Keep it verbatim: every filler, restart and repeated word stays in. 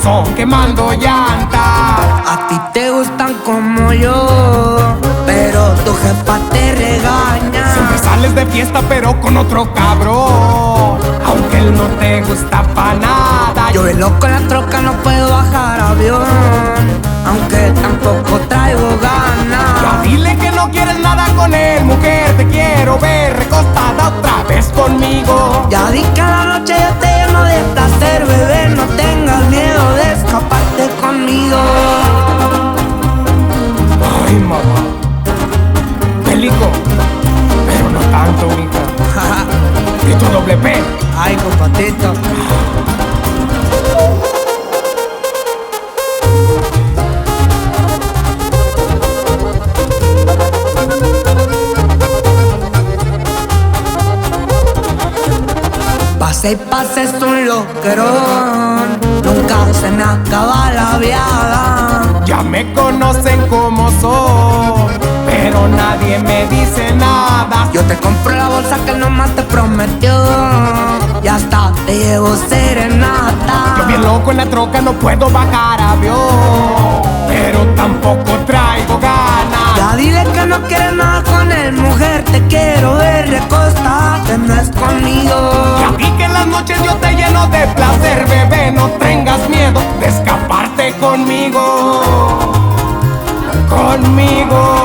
corazón quemando llantas. A ti te gustan como yo, pero tu jefa te regaña. Siempre sales de fiesta pero con otro cabrón, aunque él no te gusta pa' nada. Yo el loco en la troca no puedo bajar avión, aunque tampoco traigo ganas. Ya dile que no quieres nada con él, mujer, te quiero ver recostada otra vez conmigo. Ya di que a la noche yo te lleno de placer, bebé, no tengas miedo de escaparte conmigo. Ay, mamá, bélico, pero no tanto, mija. Y tu doble P. Ay, compatito. Pase y pase es un loquerón, nunca se me acaba la viada. Ya me conocen como soy, pero nadie me dice nada. Yo te compro la bolsa que él nomás te prometió, y hasta te llevo serenata. Yo bien loco en la troca no puedo bajar avión, pero tampoco traigo ganas. Ya dile que no quieres nada con él, mujer, te quiero ver recostada, que no es conmigo. Y a ti que en las noches yo te lleno de placer, bebé, no tengas miedo de escaparte conmigo, conmigo.